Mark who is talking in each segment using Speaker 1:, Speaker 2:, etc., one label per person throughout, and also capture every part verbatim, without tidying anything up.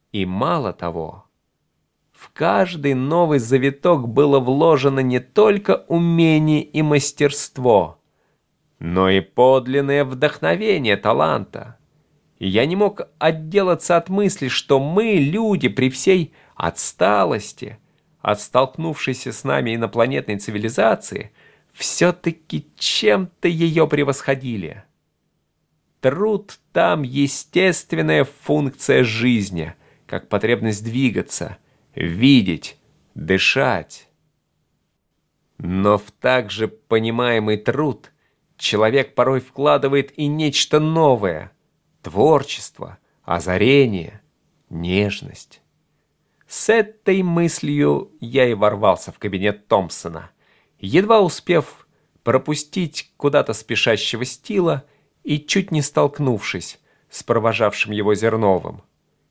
Speaker 1: И мало того, в каждый новый завиток было вложено не только умение и мастерство, но и подлинное вдохновение таланта. И я не мог отделаться от мысли, что мы, люди, при всей отсталости от столкнувшейся с нами инопланетной цивилизации, все-таки чем-то ее превосходили. Труд там естественная функция жизни, как потребность двигаться, видеть, дышать. Но в также понимаемый труд человек порой вкладывает и нечто новое – творчество, озарение, нежность. С этой мыслью я и ворвался в кабинет Томпсона, едва успев пропустить куда-то спешащего Стила и чуть не столкнувшись с провожавшим его Зерновым.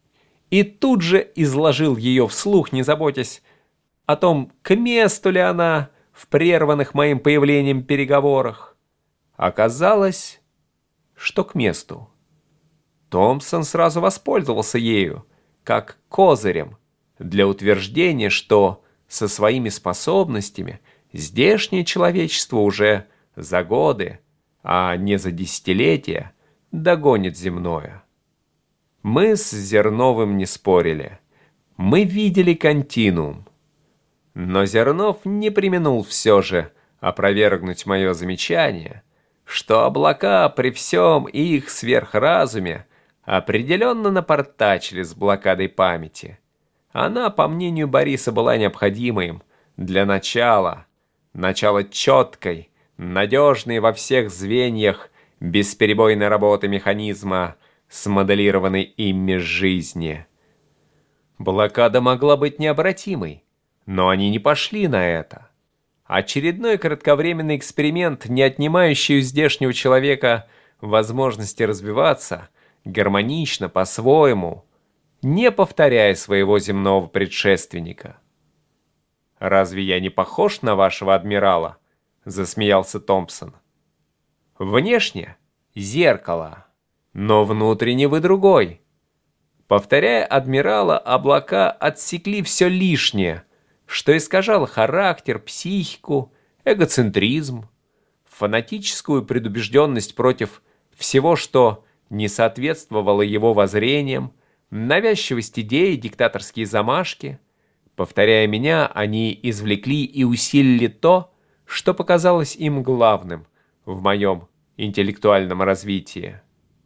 Speaker 1: И тут же изложил ее вслух, не заботясь о том, к месту ли она в прерванных моим появлением переговорах. Оказалось, что к месту. Томпсон сразу воспользовался ею, как козырем, для утверждения, что со своими способностями здешнее человечество уже за годы, а не за десятилетия, догонит земное. Мы с Зерновым не спорили. Мы видели континуум. Но Зернов не преминул все же опровергнуть мое замечание, что облака при всем их сверхразуме определенно напортачили с блокадой памяти. Она, по мнению Бориса, была необходима им для начала, начала четкой, надежной во всех звеньях бесперебойной работы механизма, смоделированной ими жизни. Блокада могла быть необратимой, но они не пошли на это. Очередной кратковременный эксперимент, не отнимающий у здешнего человека возможности развиваться гармонично, по-своему, не повторяя своего земного предшественника. «Разве я не похож на вашего адмирала?» — засмеялся Томпсон. «Внешне — зеркало, но внутренне вы другой. Повторяя адмирала, облака отсекли все лишнее, что искажало характер, психику, эгоцентризм, фанатическую предубежденность против всего, что не соответствовало его воззрениям, навязчивость идей, диктаторские замашки. Повторяя меня, они извлекли и усилили то, что показалось им главным в моем интеллектуальном развитии.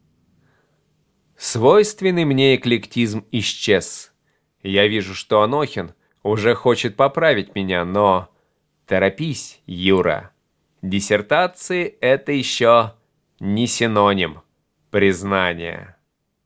Speaker 1: Свойственный мне эклектизм исчез. Я вижу, что Анохин уже хочет поправить меня, но... Торопись, Юра. Диссертации — это еще не синоним признания.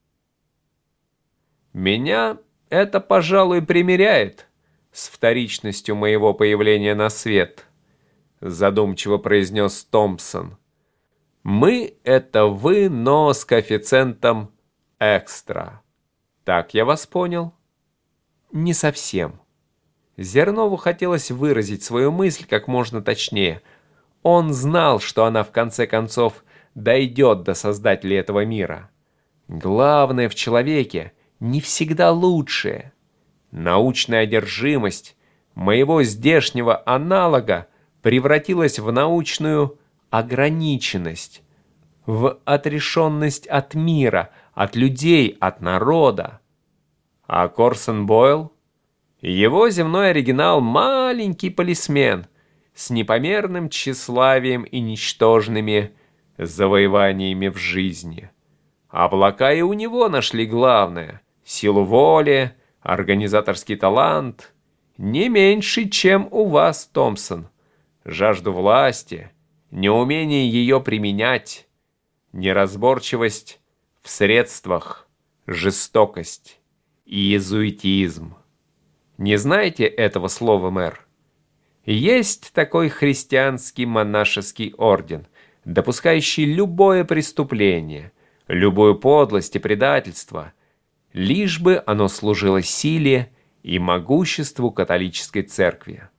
Speaker 1: Меня это, пожалуй, примиряет с вторичностью моего появления на свет, задумчиво произнес Томпсон. Мы — это вы, но с коэффициентом экстра. Так я вас понял? Не совсем. Зернову хотелось выразить свою мысль как можно точнее. Он знал, что она в конце концов дойдет до создателя этого мира. Главное в человеке не всегда лучшее. Научная одержимость моего здешнего аналога превратилась в научную ограниченность, в отрешенность от мира, от людей, от народа. А Корсон Бойл? Его земной оригинал — маленький полисмен с непомерным тщеславием и ничтожными завоеваниями в жизни. Облака и у него нашли главное — силу воли, организаторский талант, не меньше, чем у вас, Томпсон, жажду власти, неумение ее применять, неразборчивость в средствах, жестокость и иезуитизм. Не знаете этого слова, мэр? Есть такой христианский монашеский орден, допускающий любое преступление, любую подлость и предательство, лишь бы оно служило силе и могуществу католической церкви.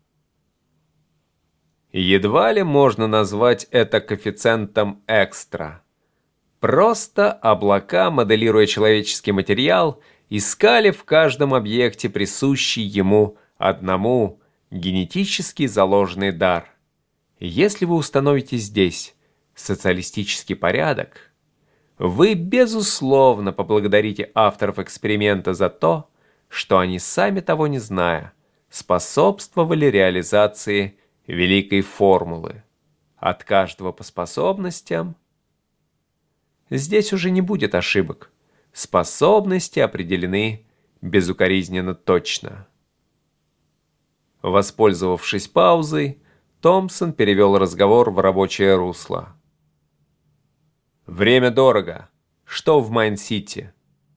Speaker 1: Едва ли можно назвать это коэффициентом экстра. Просто облака, моделируя человеческий материал, искали в каждом объекте присущий ему одному генетически заложенный дар. Если вы установите здесь социалистический порядок, вы, безусловно, поблагодарите авторов эксперимента за то, что они, сами того не зная, способствовали реализации великой формулы «от каждого по способностям». Здесь уже не будет ошибок. Способности определены безукоризненно точно. Воспользовавшись паузой, Томпсон перевел разговор в рабочее русло. «Время дорого. Что в Майн-Сити?»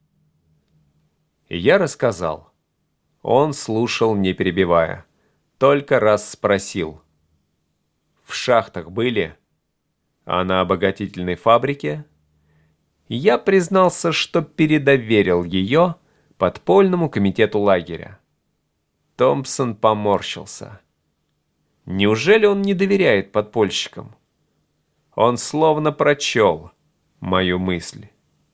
Speaker 1: Я рассказал. Он слушал, не перебивая. Только раз спросил. «В шахтах были? А на обогатительной фабрике?» Я признался, что передоверил ее подпольному комитету лагеря. Томпсон поморщился. Неужели он не доверяет подпольщикам? Он словно прочел мою мысль.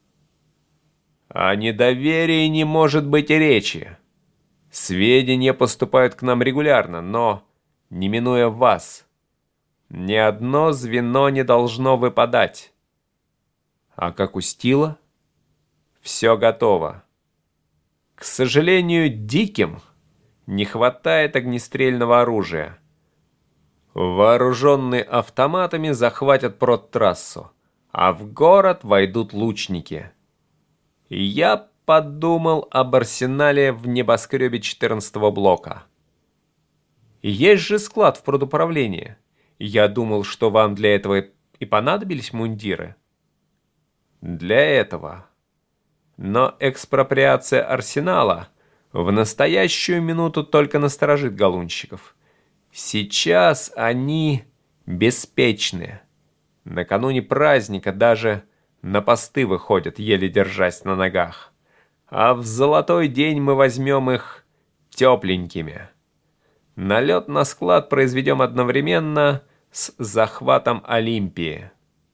Speaker 1: О недоверии не может быть и речи. Сведения поступают к нам регулярно, но, не минуя вас, ни одно звено не должно выпадать. А как у Стила? Все готово. К сожалению, диким не хватает огнестрельного оружия. Вооруженные автоматами захватят продтрассу, а в город войдут лучники. И я подумал об арсенале в небоскребе четырнадцатого блока. Есть же склад в продуправлении. Я думал, что вам для этого и понадобились мундиры. Для этого. Но экспроприация арсенала в настоящую минуту только насторожит галунщиков. Сейчас они беспечны. Накануне праздника даже на посты выходят, еле держась на ногах. А в золотой день мы возьмем их тепленькими. Налет на склад произведем одновременно с захватом Олимпии.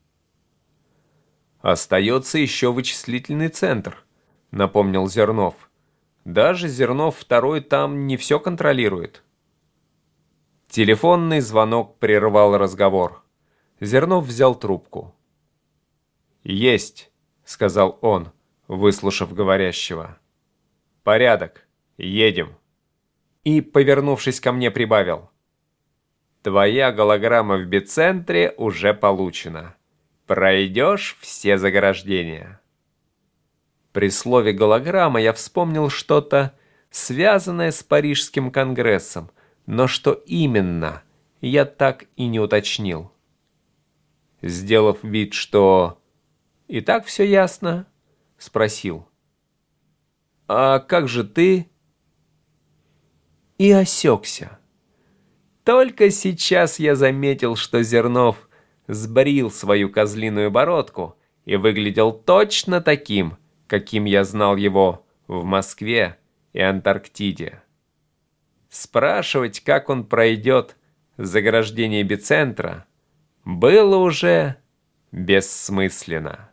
Speaker 1: «Остается еще вычислительный центр», — напомнил Зернов. «Даже Зернов второй там не все контролирует». Телефонный звонок прервал разговор. Зернов взял трубку. «Есть», — сказал он, выслушав говорящего. «Порядок. Едем». И, повернувшись ко мне, прибавил. «Твоя голограмма в бицентре уже получена. Пройдешь все заграждения». При слове «голограмма» я вспомнил что-то, связанное с Парижским конгрессом, но что именно, я так и не уточнил. Сделав вид, что «и так все ясно», спросил. «А как же ты?» И осекся. Только сейчас я заметил, что Зернов сбрил свою козлиную бородку и выглядел точно таким, каким я знал его в Москве и Антарктиде. Спрашивать, как он пройдет заграждение бицентра, было уже бессмысленно.